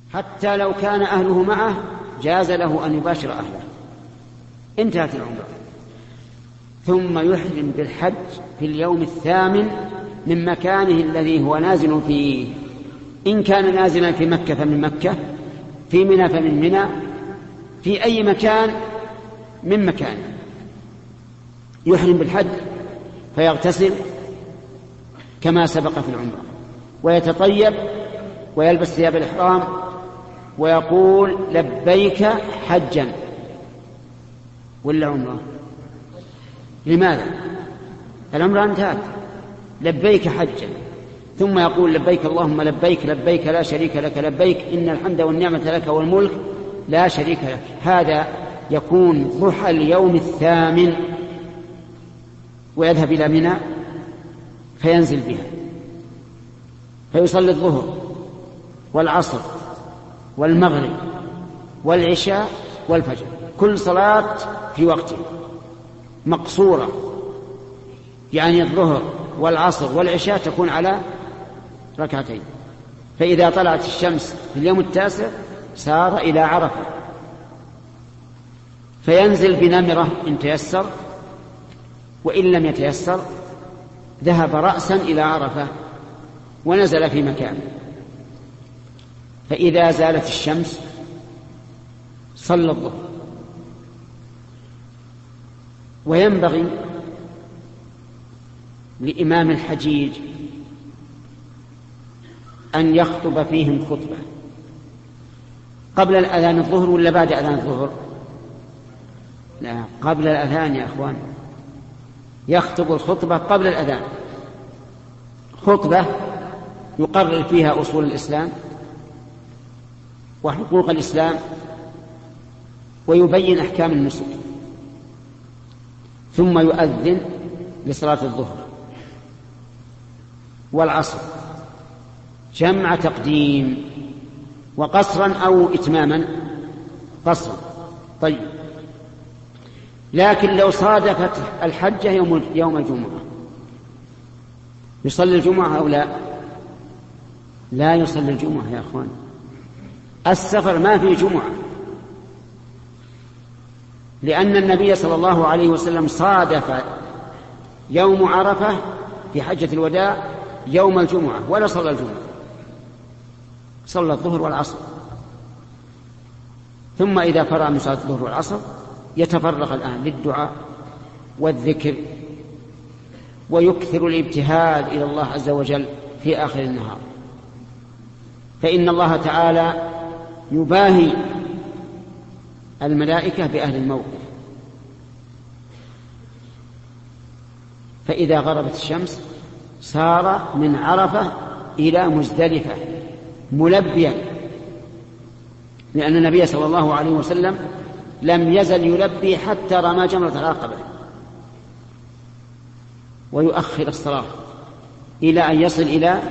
حتى لو كان أهله معه جاز له أن يباشر أهله. انتهت العمرة. ثم يحرم بالحج في اليوم 8 من مكانه الذي هو نازل فيه، إن كان نازلا في مكة فمن مكة، في منى فمن منى، في أي مكان من مكانه. يحرم بالحج فيغتسل كما سبق في العمرة، ويتطيب ويلبس ثياب الإحرام ويقول لبيك حجا ولا عمرة. لماذا؟ العمرة انتهت، لبيك حجا، ثم يقول لبيك اللهم لبيك لبيك لا شريك لك لبيك إن الحمد والنعمة لك والملك لا شريك لك. هذا يكون ضحى اليوم 8 ويذهب إلى منى فينزل بها فيصلي الظهر والعصر والمغرب والعشاء والفجر، كل صلاة في وقته مقصورة، يعني الظهر والعصر والعشاء تكون على ركعتين. فإذا طلعت الشمس في اليوم 9 سار إلى عرفة فينزل بنمرة إن تيسر، وإن لم يتيسر ذهب رأسا إلى عرفة ونزل في مكانه. فإذا زالت الشمس صلى الظهر. وينبغي لإمام الحجيج أن يخطب فيهم خطبة قبل الأذان الظهر ولا بعد أذان الظهر؟ لا، قبل الأذان يا أخوان، يخطب الخطبة قبل الأذان، خطبة يقرر فيها أصول الإسلام وحقوق الإسلام ويبين أحكام النسك، ثم يؤذن لصلاة الظهر والعصر جمع تقديم وقصرا أو إتماما قصرا. طيب، لكن لو صادفت الحجة يوم الجمعة يصلي الجمعة أو لا؟ لا يصلي الجمعة يا أخوان، السفر ما في جمعة، لأن النبي صلى الله عليه وسلم صادف يوم عرفة في حجة الوداع يوم الجمعة ولا صلى الجمعة، صلى الظهر والعصر. ثم إذا فرغ من صلاة الظهر والعصر يتفرغ الآن للدعاء والذكر ويكثر الابتهال إلى الله عز وجل في آخر النهار، فإن الله تعالى يباهي الملائكة بأهل الموقف. فإذا غربت الشمس سار من عرفة إلى مزدلفة ملبيا، لأن النبي صلى الله عليه وسلم لم يزل يلبي حتى رمى جمرة العقبة، ويؤخر الصلاة إلى أن يصل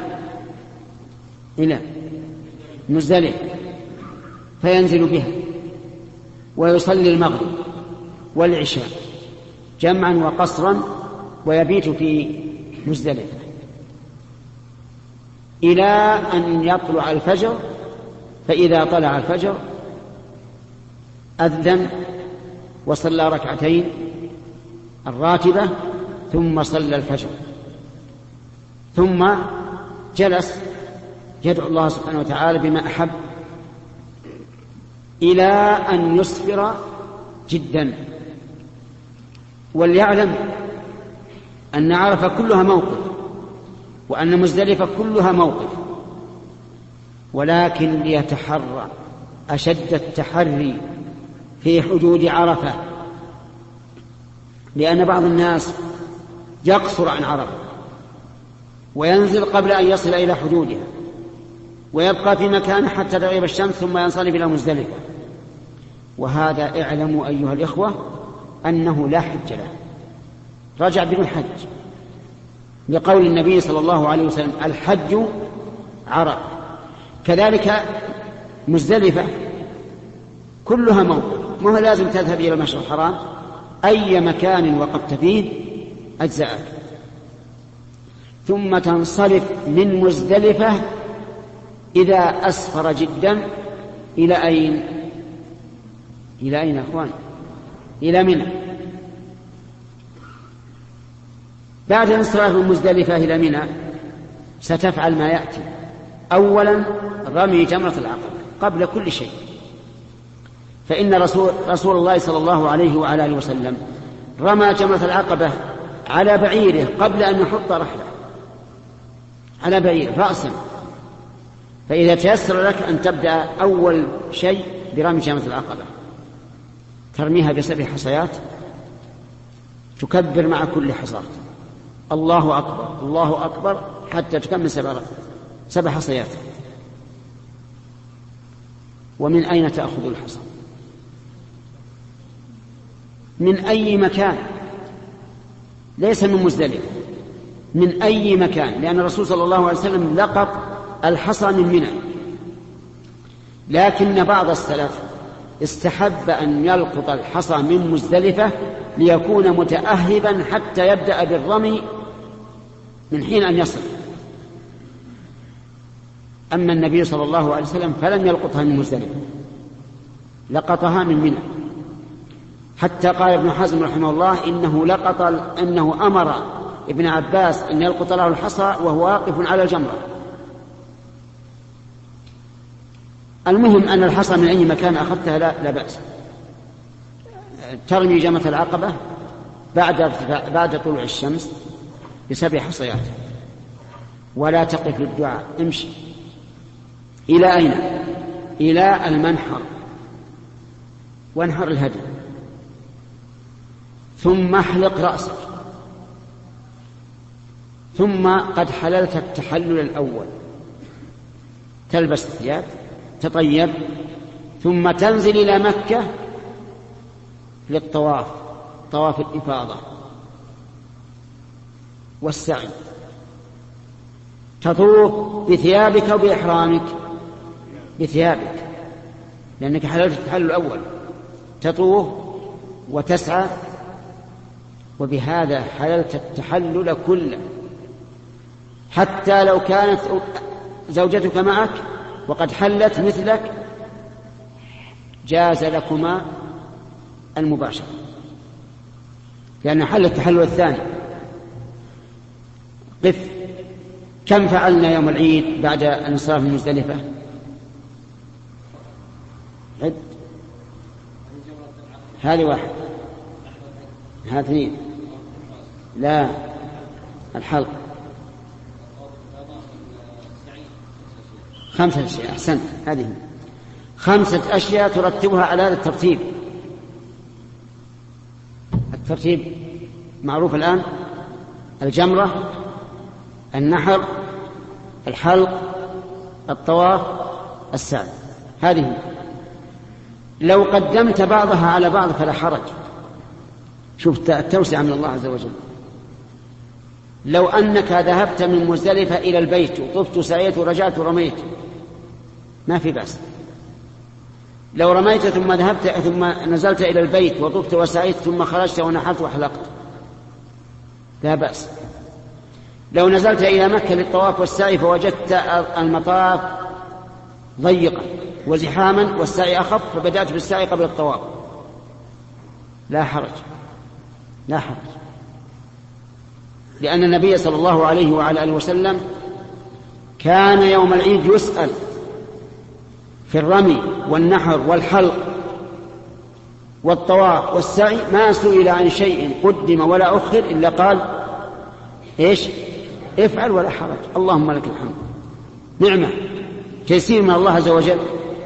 إلى مزدلفة فينزل بها ويصلي المغرب والعشاء جمعا وقصرا ويبيت في مزدلفة إلى أن يطلع الفجر. فإذا طلع الفجر أذن وصلى ركعتين الراتبة ثم صلى الفجر، ثم جلس يدعو الله سبحانه وتعالى بما أحب إلى أن يسفر جدا. وليعلم أن عرفة كلها موقف وأن مزدلفة كلها موقف، ولكن ليتحرى أشد التحري في حدود عرفة، لأن بعض الناس يقصر عن عرفة وينزل قبل أن يصل إلى حدودها ويبقى في مكانه حتى تغيب الشمس ثم ينصرف إلى مزدلفة، وهذا اعلموا أيها الإخوة أنه لا حج له، رجع بدون حج، لقول النبي صلى الله عليه وسلم الحج عرفة. كذلك مزدلفة كلها موقف، ما هو لازم تذهب إلى المشعر الحرام، أي مكان وقفت فيه أجزأك، ثم تنصرف من مزدلفة إذا أسفر جدا إلى أين؟ إلى أين يا أخوان؟ إلى منى. بعد الانصراف من مزدلفة إلى منى ستفعل ما يأتي. أولا رمي جمرة العقبة قبل كل شيء، فإن رسول الله صلى الله عليه وعلى آله وسلم رمى جمرة العقبة على بعيره قبل أن يحط رحله، على بعيره رأسا. فإذا تيسر لك أن تبدأ أول شيء برمي جمرة العقبة، ترميها ب7 حصيات، تكبر مع كل حصاة الله أكبر الله أكبر حتى تكمل 7 حصيات. ومن أين تأخذ الحصى؟ من أي مكان، ليس من مزدلفة، من أي مكان، لأن الرسول صلى الله عليه وسلم لقط الحصى من منى. لكن بعض السلف استحب أن يلقط الحصى من مزدلفة ليكون متأهبا حتى يبدأ بالرمي من حين أن يصل. أما النبي صلى الله عليه وسلم فلم يلقطها من مزدلفة، لقطها من منى. حتى قال ابن حزم رحمه الله إنه أمر ابن عباس أن يلقط له الحصى وهو واقف على الجمرة. المهم أن الحصى من أي مكان أخذتها لا بأس. ترمي جمرة العقبة بعد طلوع الشمس ب7 حصيات، ولا تقف للدعاء، امشي. إلى أين؟ إلى المنحر، وانحر الهدي، ثم احلق رأسك، ثم قد حللت التحلل الأول، تلبس الثياب، تطيب، ثم تنزل إلى مكة للطواف، طواف الإفاضة والسعي. تطوف بثيابك وبإحرامك، بثيابك لأنك حللت التحلل الأول، تطوف وتسعى، وبهذا حللت التحلل كله. حتى لو كانت زوجتك معك وقد حلت مثلك جاز لكما المباشرة، لأن حل التحلل الثاني. قف. كم فعلنا يوم العيد بعد الانصراف من مزدلفة؟ عد. هذه 1، هذه 2، لا، الحلق 5 أشياء. أحسنت، هذه 5 أشياء ترتبها على هذا الترتيب. الترتيب معروف الآن: الجمرة، النحر، الحلق، الطواف، السعي. هذه لو قدمت بعضها على بعض فلا حرج. شوف التوسعة من الله عز وجل. لو أنك ذهبت من مزدلفة إلى البيت وطفت وسعيت ورجعت ورميت ما في بأس. لو رميت ثم ذهبت ثم نزلت إلى البيت وطفت وسعيت ثم خرجت ونحرت وحلقت لا بأس. لو نزلت إلى مكة للطواف والسعي فوجدت المطاف ضيقا وزحاما والسعي أخف فبدأت بالسعي قبل الطواف لا حرج، لا حرج، لأن النبي صلى الله عليه وعلى آله وسلم كان يوم العيد يسأل في الرمي والنحر والحلق والطواف والسعي ما سئل عن شيء قدم ولا أخر إلا قال إيش؟ افعل ولا حرج، اللهم لك الحمد. نعمة، تيسير من الله عز وجل.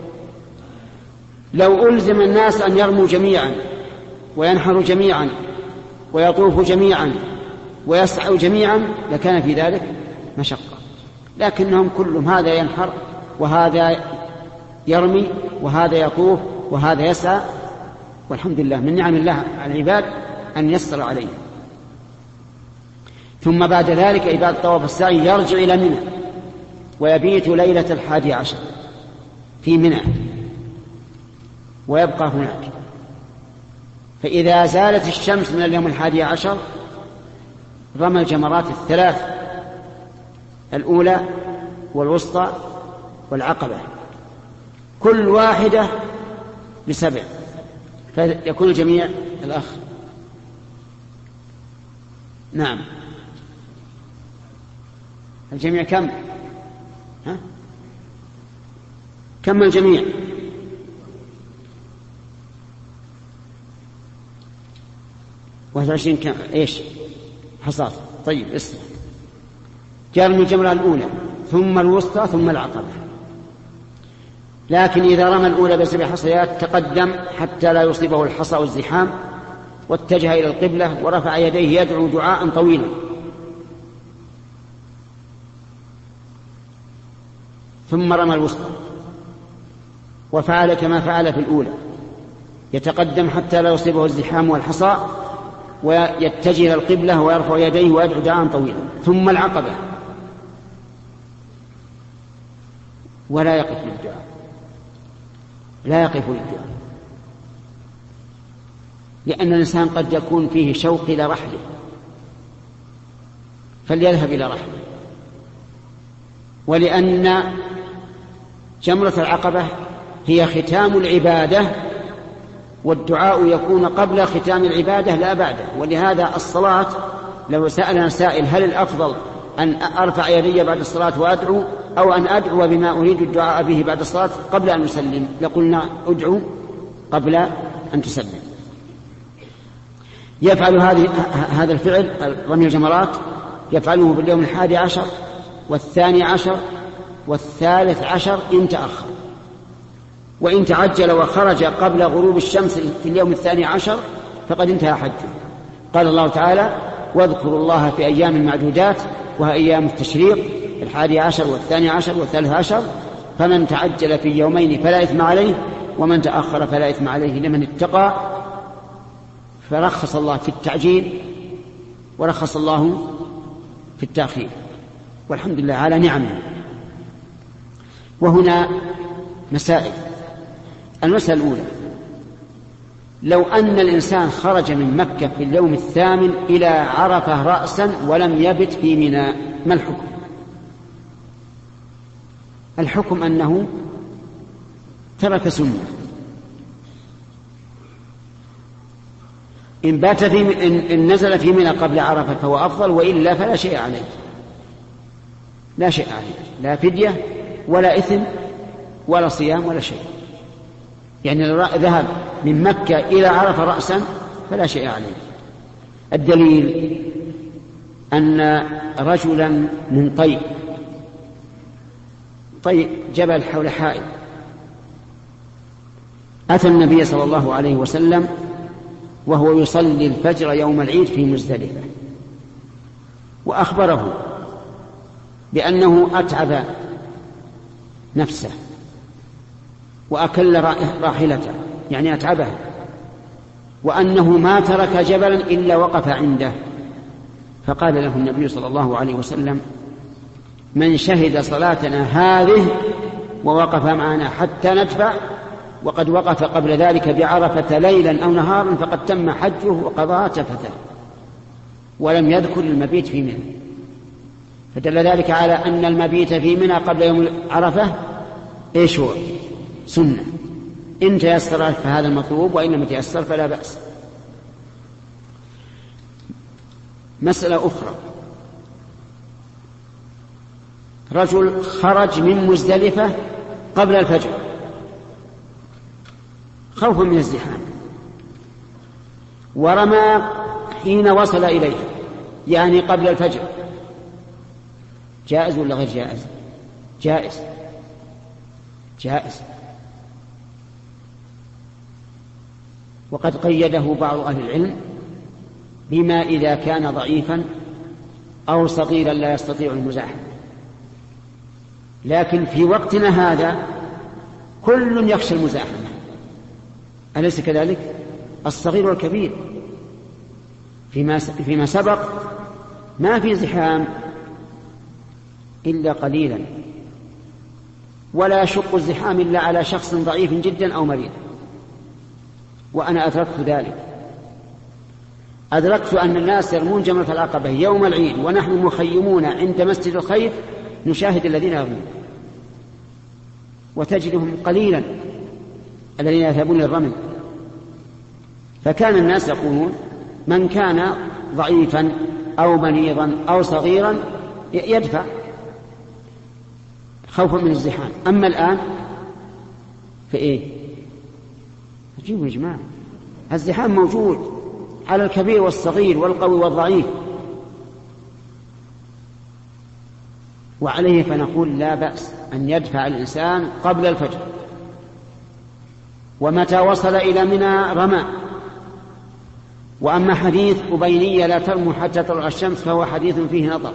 لو ألزم الناس أن يرموا جميعا وينحروا جميعا ويطوفوا جميعا ويسعوا جميعا لكان في ذلك مشقة، لكنهم كلهم هذا ينحر وهذا يرمي وهذا يطوف وهذا يسعى، والحمد لله من نعم الله على العباد أن يسر عليه. ثم بعد ذلك إبادة الطواف والسعي يرجع إلى منى ويبيت ليلة 11 في منى ويبقى هناك. فإذا زالت الشمس من اليوم 11 رمى الجمرات 3 الأولى والوسطى والعقبة كل واحدة ب7 فيكون الجميع الأخ. نعم. الجميع كم؟ ها؟ كم الجميع؟ 21 كم؟ إيش؟ حصاد. طيب اسمع، جار من الجمرة الأولى ثم الوسطى ثم العقبة، لكن إذا رمى الأولى ب7 حصيات تقدم حتى لا يصيبه الحصى والزحام، واتجه إلى القبلة ورفع يديه يدعو دعاء طويلا، ثم رمى الوسطى وفعل كما فعل في الأولى، يتقدم حتى لا يصيبه الزحام والحصى ويتجه إلى القبلة ويرفع يديه ويدعو دعاء طويلا، ثم العقبة ولا يقف للدعاء، لا يقف للدعاء، لأن الإنسان قد يكون فيه شوق إلى رحله فليذهب إلى رحله، ولأن جمرة العقبة هي ختام العبادة، والدعاء يكون قبل ختام العبادة لا بعده، ولهذا الصلاة لو سألنا سائل هل الأفضل أن أرفع يدي بعد الصلاة وأدعو أو أن أدعو بما أريد الدعاء به بعد الصلاة قبل أن أسلم، لقلنا أدعو قبل أن تسلم. يفعل هذا الفعل رمي الجمرات يفعله باليوم 11 و12 و13 إن تأخر، وإن تعجل وخرج قبل غروب الشمس في اليوم 12 فقد انتهى حجه. قال الله تعالى: واذكروا الله في أيام معدودات وهي أيام التشريق 11 و12 و13، فمن تعجل في يومين فلا إثم عليه ومن تأخر فلا إثم عليه لمن اتقى. فرخص الله في التعجيل ورخص الله في التأخير، والحمد لله على نعمه. وهنا مسائل. المسألة الأولى: لو أن الإنسان خرج من مكة في اليوم 8 إلى عرفة رأسا ولم يبت في منى، ما الحكم؟ الحكم أنه ترك سنة. إن نزل في منى قبل عرفة فهو أفضل، وإلا فلا شيء عليه، لا شيء عليه، لا فدية ولا إثم ولا صيام ولا شيء. يعني لو ذهب من مكة إلى عرفة رأسا فلا شيء عليه. الدليل أن رجلا من طي جبل حول حائط أتى النبي صلى الله عليه وسلم وهو يصلي الفجر يوم العيد في مزدلفة، وأخبره بأنه أتعب نفسه وأكل راحلته، يعني أتعبه، وأنه ما ترك جبلا إلا وقف عنده. فقال له النبي صلى الله عليه وسلم: من شهد صلاتنا هذه ووقف معنا حتى ندفع وقد وقف قبل ذلك بعرفة ليلا أو نهارا فقد تم حجه وقضى تفته، ولم يذكر المبيت في منى. فدل ذلك على أن المبيت في منى قبل يوم عرفة إيش هو؟ سنة. إن تيسر فهذا المطلوب، وإن لم يتيسر فلا بأس. مسألة أخرى: رجل خرج من مزدلفة قبل الفجر خوفا من الزحام، ورمى حين وصل إليه، يعني قبل الفجر. جائز ولا غير جائز؟ جائز، جائز. وقد قيده بعض أهل العلم بما إذا كان ضعيفا أو صغيرا لا يستطيع المزاحمة. لكن في وقتنا هذا كل يخشى المزاحمة، أليس كذلك؟ الصغير والكبير. فيما سبق ما في زحام إلا قليلا، ولا يشق الزحام إلا على شخص ضعيف جدا أو مريض، وأنا أدركت ذلك. أدركت أن الناس يرمون جمرة العقبة يوم العيد ونحن مخيمون عند مسجد الخيف نشاهد الذين يرمون، وتجدهم قليلا الذين يذهبون للرمي. فكان الناس يقولون من كان ضعيفا أو مريضا أو صغيرا يدفع خوفا من الزحام. أما الآن فإيه؟ عجيب يا جماعة، الزحام موجود على الكبير والصغير والقوي والضعيف، وعليه فنقول لا بأس أن يدفع الإنسان قبل الفجر، ومتى وصل إلى منى رمى. وأما حديث أبينية لا ترموا حتى تطلع الشمس فهو حديث فيه نظر.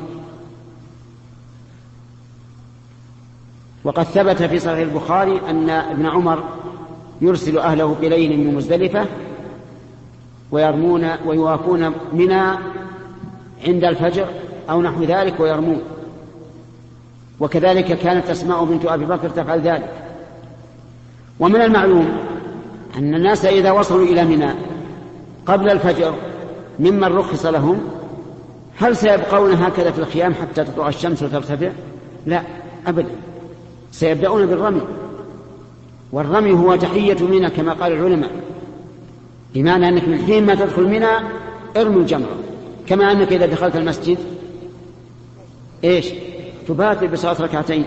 وقد ثبت في صحيح البخاري أن ابن عمر يرسل أهله بليل من مزدلفة ويرمون ويوافون منى عند الفجر أو نحو ذلك ويرمون. وكذلك كانت أسماء بنت أبي بكر تفعل ذلك. ومن المعلوم أن الناس إذا وصلوا إلى منى قبل الفجر ممن رخص لهم، هل سيبقون هكذا في الخيام حتى تطلع الشمس وترتفع؟ لا أبدا، سيبدأون بالرمي. والرمي هو تحية منى كما قال العلماء، بمعنى أنك من حين ما تدخل منى ارمي الجمرة، كما أنك إذا دخلت المسجد إيش تبادر بصلاة ركعتين.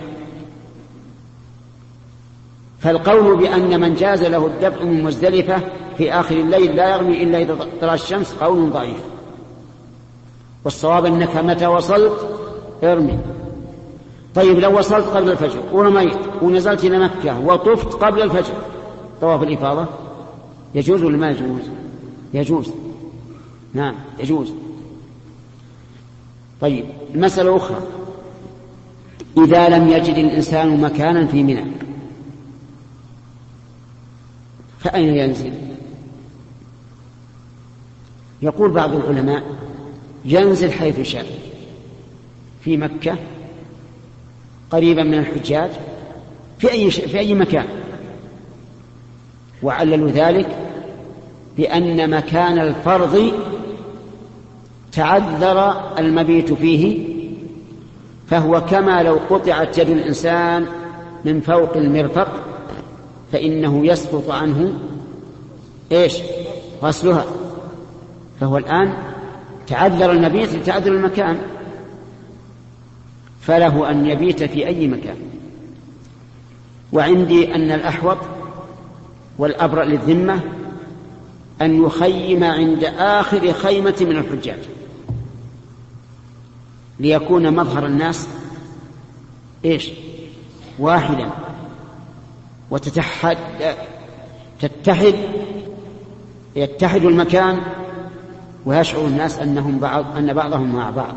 فالقول بأن من جاز له الدفع من مزدلفة في آخر الليل لا يرمي إلا إذا طلع الشمس قول ضعيف. والصواب أنك متى وصلت ارمي. طيب لو وصلت قبل الفجر ورميت ونزلت إلى مكة وطفت قبل الفجر طواف الإفاضة يجوز ولا ما يجوز؟ يجوز، نعم يجوز. طيب مسألة أخرى، إذا لم يجد الإنسان مكانا في منى فأين ينزل؟ يقول بعض العلماء ينزل حيث شاء في مكة قريبا من الحجاج في أي مكان، وعللوا ذلك بأن مكان الفرض تعذر المبيت فيه، فهو كما لو قطعت يد الإنسان من فوق المرفق فإنه يسقط عنه إيش غسلها، فهو الآن تعذر المبيت لتعذر المكان، فله أن يبيت في أي مكان. وعندي أن الأحوط والأبرأ للذمة أن يخيم عند آخر خيمة من الحجاج ليكون مظهر الناس إيش واحدا، يتحد المكان ويشعر الناس أن بعضهم مع بعض.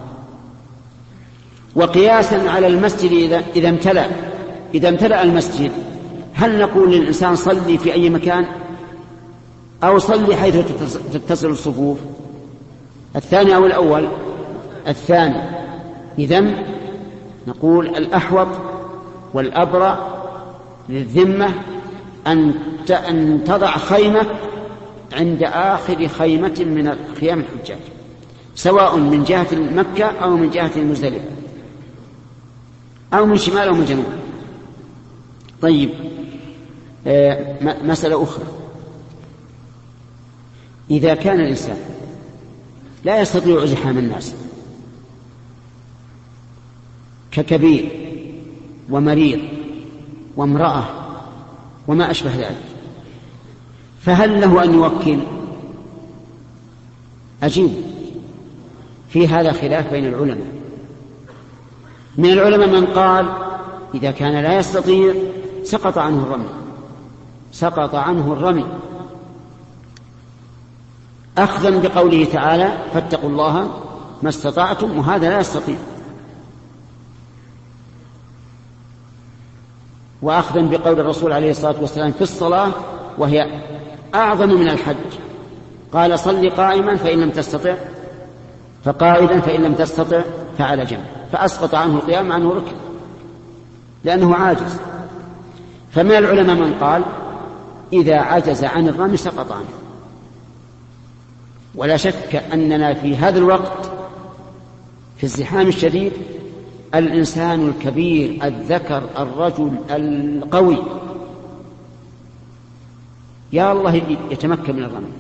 وقياسا على المسجد إذا امتلأ المسجد، هل نقول للإنسان صلي في أي مكان أو صلي حيث تتصل الصفوف؟ الثاني أو الأول؟ الثاني. إذن نقول الأحوط والأبرأ للذمة أن تضع خيمة عند آخر خيمة من خيام الحجاج، سواء من جهة مكة أو من جهة المزدلفة أو من شمال أو من جنوب. طيب مسألة أخرى، إذا كان الإنسان لا يستطيع زحام الناس ككبير ومريض وامرأة وما أشبه ذلك، فهل له أن يوكل؟ أجيب، في هذا خلاف بين العلماء. من العلماء من قال إذا كان لا يستطيع سقط عنه الرمي أخذا بقوله تعالى فاتقوا الله ما استطعتم، وهذا لا يستطيع، وأخذا بقول الرسول عليه الصلاة والسلام في الصلاة وهي أعظم من الحج، قال صل قائما فإن لم تستطع فقائدا فإن لم تستطع فعلى جنب، فأسقط عنه القيام عنه ركن لأنه عاجز. فمن العلماء من قال إذا عجز عن الرمي سقط عنه. ولا شك أننا في هذا الوقت في الزحام الشديد الإنسان الكبير الذكر الرجل القوي يا الله يتمكن من الرمي،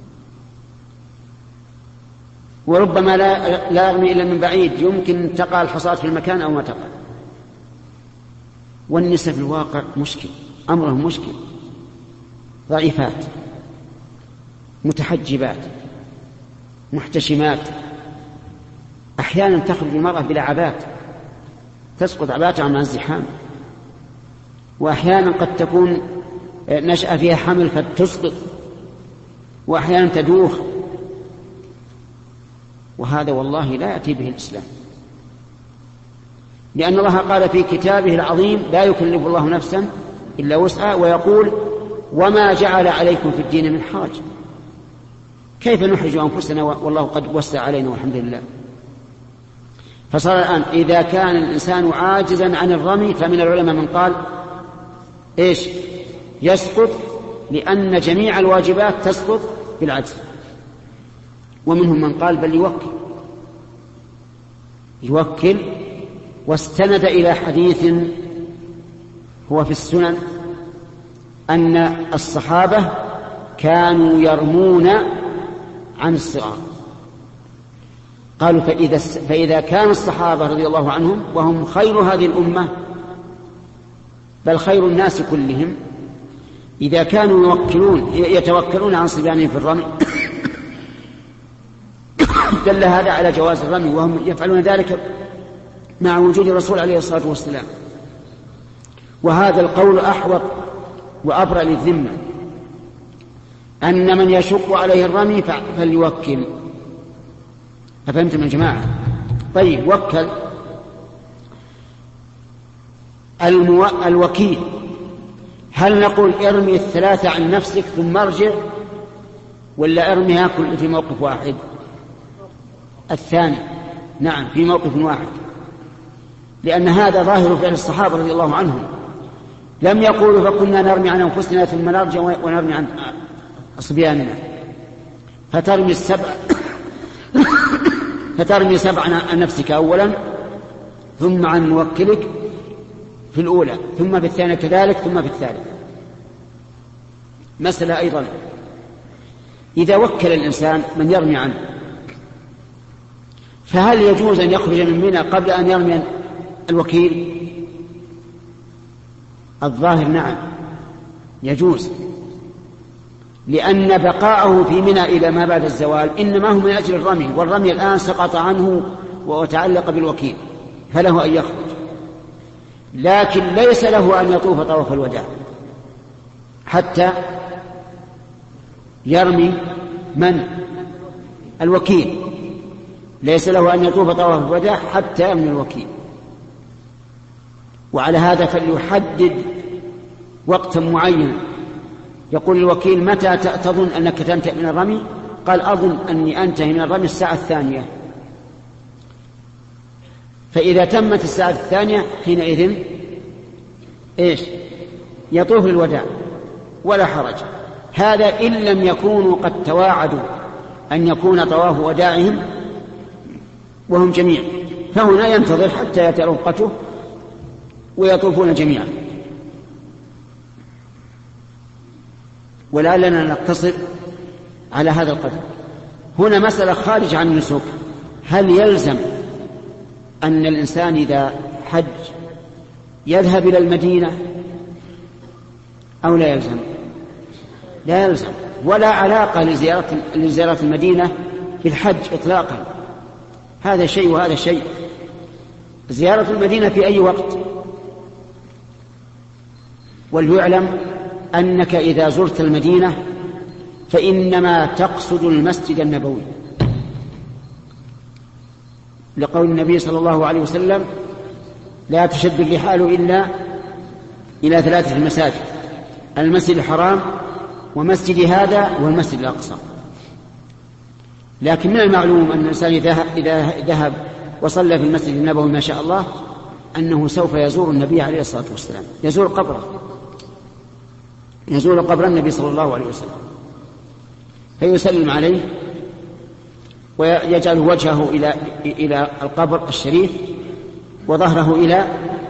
وربما لا يرمي إلا من بعيد، يمكن تقع الحصاة في المكان أو ما تقع. والنساء في الواقع مشكل، أمرهم مشكل، ضعيفات متحجبات محتشمات، أحيانا تخرج المرأة بلا عبات تسقط عباتها عن الزحام، وأحيانا قد تكون نشأ فيها حمل فتسقط، وأحيانا تدوخ، وهذا والله لا يأتي به الإسلام، لأن الله قال في كتابه العظيم لا يكلف الله نفسا إلا وسعها، ويقول وما جعل عليكم في الدين من حرج. كيف نحرج أنفسنا والله قد وسع علينا والحمد لله؟ فصار الآن إذا كان الإنسان عاجزا عن الرمي فمن العلماء من قال إيش يسقط، لأن جميع الواجبات تسقط بالعجز، ومنهم من قال بل يوكل واستند إلى حديث هو في السنن أن الصحابة كانوا يرمون عن الصغار. قالوا فإذا كان الصحابة رضي الله عنهم وهم خير هذه الأمة بل خير الناس كلهم، إذا كانوا يتوكلون عن صبيانهم في الرمي دل هذا على جواز الرمي، وهم يفعلون ذلك مع وجود الرسول عليه الصلاة والسلام. وهذا القول أحوط وأبرأ للذمة، أن من يشق عليه الرمي فليوكل. أفهمتم يا جماعة؟ طيب وكل الوكيل، هل نقول ارمي 3 عن نفسك ثم ارجع، ولا ارميها كل في موقف واحد؟ الثاني، نعم في موقف واحد، لأن هذا ظاهر فعل الصحابة رضي الله عنهم، لم يقولوا فكنا نرمي عن أنفسنا ثم نرجع ونرمي عن صبياننا، فترمي 7 عن نفسك أولا، ثم عن موكلك في الأولى، ثم في الثانية كذلك، ثم في الثالث. مسألة أيضا، إذا وكل الإنسان من يرمي عنه، فهل يجوز أن يخرج من منى قبل أن يرمي الوكيل؟ الظاهر نعم يجوز، لأن بقاءه في منى إلى ما بعد الزوال إنما هو من أجل الرمي، والرمي الآن سقط عنه وتعلق بالوكيل، فله أن يخرج، لكن ليس له أن يطوف طواف الوداع حتى يرمي من؟ الوكيل، ليس له أن يطوف طواف الوداع حتى يرمي الوكيل. وعلى هذا فليحدد وقتا معينا، يقول الوكيل متى تظن أنك تنتهي من الرمي؟ قال أظن أني أنتهي من الرمي الساعة 2، فإذا تمت الساعة 2 حينئذ إيش؟ يطوف الوداع ولا حرج. هذا إن لم يكونوا قد تواعدوا أن يكون طواف وداعهم وهم جميع، فهنا ينتظر حتى يأتي رفقته ويطوفون جميعا. ولعلنا نقتصر على هذا القدر. هنا مسألة خارج عن النسك، هل يلزم أن الإنسان إذا حج يذهب إلى المدينة أو لا يلزم؟ لا يلزم، ولا علاقة لزيارة المدينة بالحج إطلاقا، هذا شيء وهذا شيء. زيارة المدينة في أي وقت، وليعلم أنك إذا زرت المدينة فإنما تقصد المسجد النبوي، لقول النبي صلى الله عليه وسلم لا تشد الرحال إلا إلى 3 مساجد: المسجد الحرام ومسجد هذا والمسجد الأقصى. لكن من المعلوم أن الإنسان إذا ذهب وصلى في المسجد النبوي ما شاء الله أنه سوف يزور النبي عليه الصلاة والسلام، يزور قبر النبي صلى الله عليه وسلم، فيسلم عليه ويجعل وجهه إلى القبر الشريف وظهره إلى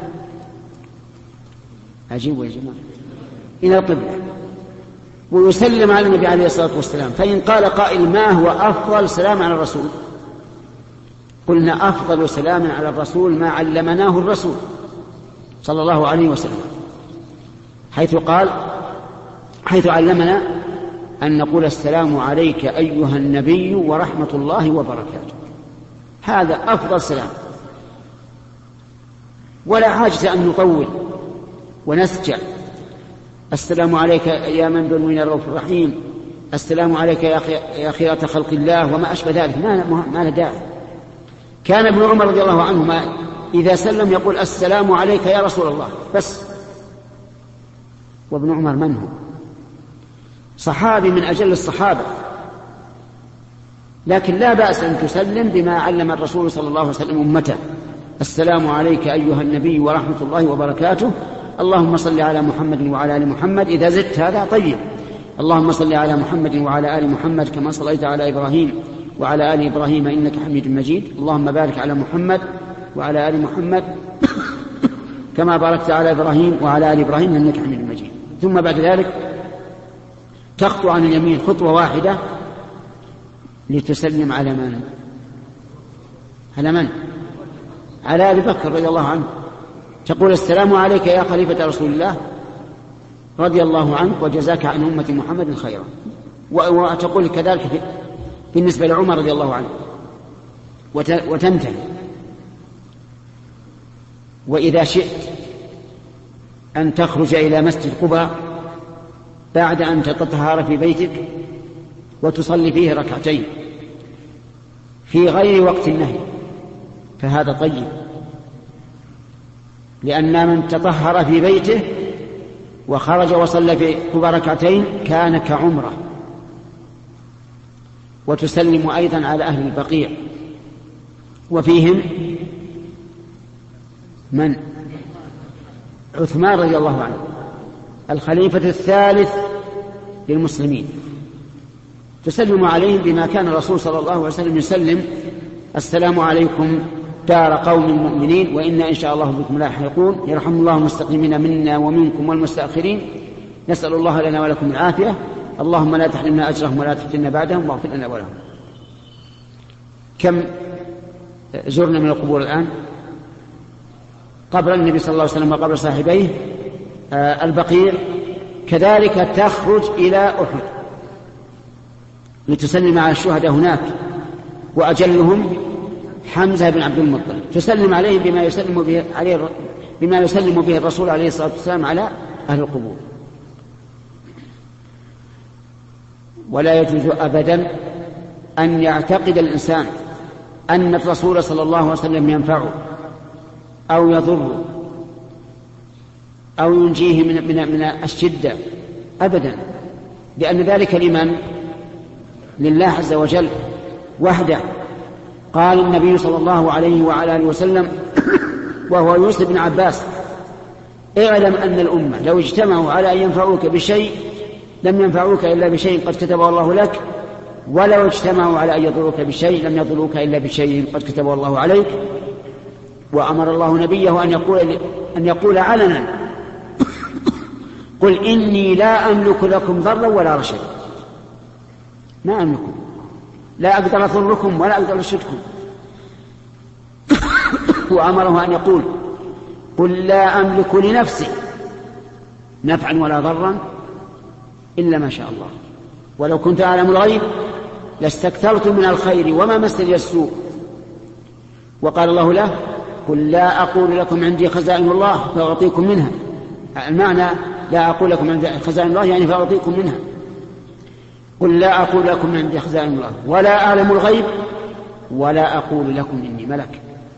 عجيب يا جماعة إلى القبلة، ويسلم على النبي عليه الصلاة والسلام. فإن قال قائل ما هو أفضل سلام على الرسول؟ قلنا أفضل سلام على الرسول ما علمناه الرسول صلى الله عليه وسلم، حيث علمنا أن نقول السلام عليك أيها النبي ورحمة الله وبركاته. هذا أفضل سلام، ولا حاجة أن نطول ونسجع. السلام عليك يا من بالمؤمنين الرؤوف الرحيم، السلام عليك يا خيرة خلق الله، وما أشبه ذلك، ما له داعي. كان ابن عمر رضي الله عنهما إذا سلم يقول السلام عليك يا رسول الله بس. وابن عمر من هو؟ صحابي من أجل الصحابة، لكن لا بأس أن تسلم بما علم الرسول صلى الله عليه وسلم أمته. السلام عليك أيها النبي ورحمة الله وبركاته، اللهم صل على محمد وعلى آل محمد. إذا زدت هذا طيب، اللهم صل على محمد وعلى آل محمد كما صليت على إبراهيم وعلى آل إبراهيم إنك حميد مجيد، اللهم بارك على محمد وعلى آل محمد كما باركت على إبراهيم وعلى آل إبراهيم إنك حميد مجيد. ثم بعد ذلك تخطو عن اليمين خطوة واحدة لتسلم على من؟ على أبي بكر رضي الله عنه. تقول السلام عليك يا خليفة رسول الله رضي الله عنك وجزاك عن أمة محمد خيرا. وتقول كذلك بالنسبة لعمر رضي الله عنه، وتنتهي. وإذا شئت أن تخرج إلى مسجد قباء بعد أن تتطهر في بيتك وتصلي فيه ركعتين في غير وقت النهي فهذا طيب، لأن من تطهر في بيته وخرج وصلى في قباء ركعتين كان كعمرة. وتسلم أيضا على أهل البقيع، وفيهم من؟ عثمان رضي الله عنه الخليفة الثالث للمسلمين. تسلم عليهم بما كان الرسول صلى الله عليه وسلم يسلم: السلام عليكم دار قوم مؤمنين وإنا إن شاء الله بكم لاحقون، يرحم الله المستقيمين منا ومنكم والمستأخرين، نسأل الله لنا ولكم العافية، اللهم لا تحرمنا أجرهم ولا تفتنا بعدهم واغفر لنا ولهم. كم زرنا من القبور الآن؟ قبر النبي صلى الله عليه وسلم وقبر صاحبيه البقيع. كذلك تخرج إلى أحد لتسلم على الشهداء هناك، وأجلهم حمزة بن عبد المطلب، تسلم عليهم بما يسلم به الرسول عليه الصلاة والسلام على أهل القبور. ولا يجوز أبدا أن يعتقد الإنسان أن الرسول صلى الله عليه وسلم ينفعه أو يضره أو ينجيه من الشدة أبدا، لأن ذلك لمن؟ لله عز وجل وحده. قال النبي صلى الله عليه وعلى آله وسلم وهو يوصي ابن عباس: اعلم أن الأمة لو اجتمعوا على أن ينفعوك بشيء لم ينفعوك إلا بشيء قد كتبه الله لك، ولو اجتمعوا على أن يضروك بشيء لم يضروك إلا بشيء قد كتبه الله عليك. وأمر الله نبيه أن يقول علنا: قل إني لا أملك لكم ضرا ولا رشدا. ما أملكم، لا أقدر أضركم ولا أقدر أرشدكم. وأمره أن يقول: قل لا أملك لنفسي نفعا ولا ضرا إلا ما شاء الله، ولو كنت أعلم الغيب لاستكثرت من الخير وما مسني السوء. وقال الله له: قل لا أقول لكم عندي خزائن الله فأعطيكم منها. المعنى لا أقول لكم عندي خزائن الله يعني فأعطيكم منها. قل لا أقول لكم عندي خزائن الله ولا أعلم الغيب ولا أقول لكم إني ملك.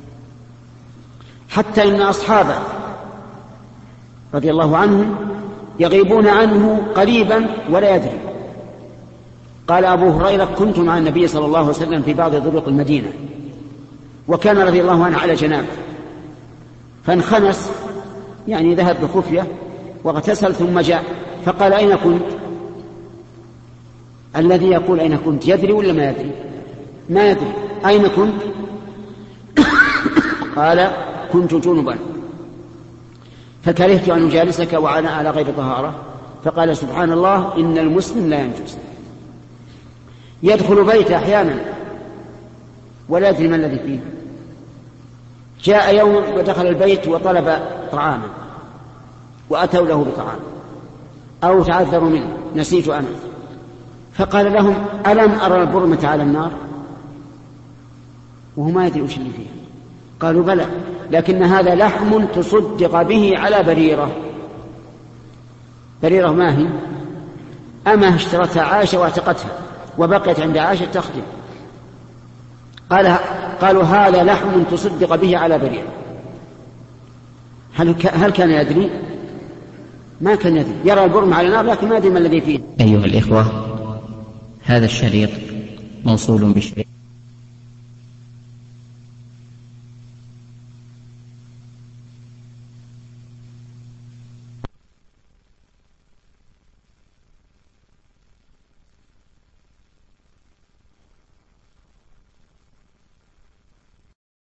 حتى إن أصحابه رضي الله عنهم يغيبون عنه قريبا ولا يدري. قال أبو هريرة: كنت مع النبي صلى الله عليه وسلم في بعض طرق المدينة، وكان رضي الله عنه على جنابه، فانخنس يعني ذهب بخفية واغتسل ثم جاء فقال: أين كنت؟ الذي يقول أين كنت يدري ولا ما يدري؟ ما يدري. أين كنت؟ قال: كنت جنبا فكرهت أن أجالسك وأنا على غير طهارة. فقال سبحان الله إن المسلم لا ينجس، يدخل بيته أحيانا ولا يدري ما الذي فيه. جاء يوم ودخل البيت وطلب طعاما وأتوا له بطعام أو تعذروا منه، نسيت أنا، فقال لهم ألم أرى البرمة على النار؟ وهو ما يدري وش اللي فيه. قالوا بلى، لكن هذا لحم تصدق به على بريرة. بريرة ما هي؟ أما اشترتها عائشة واعتقتها وبقيت عند عائشة تخدم. قالوا هذا لحم تصدق به على بريرة. هل كان يدري؟ ما كان يدري، يرى البرم على النار لكن ما يدري ما الذي فيه. أيها الإخوة، هذا الشريط موصول بشريط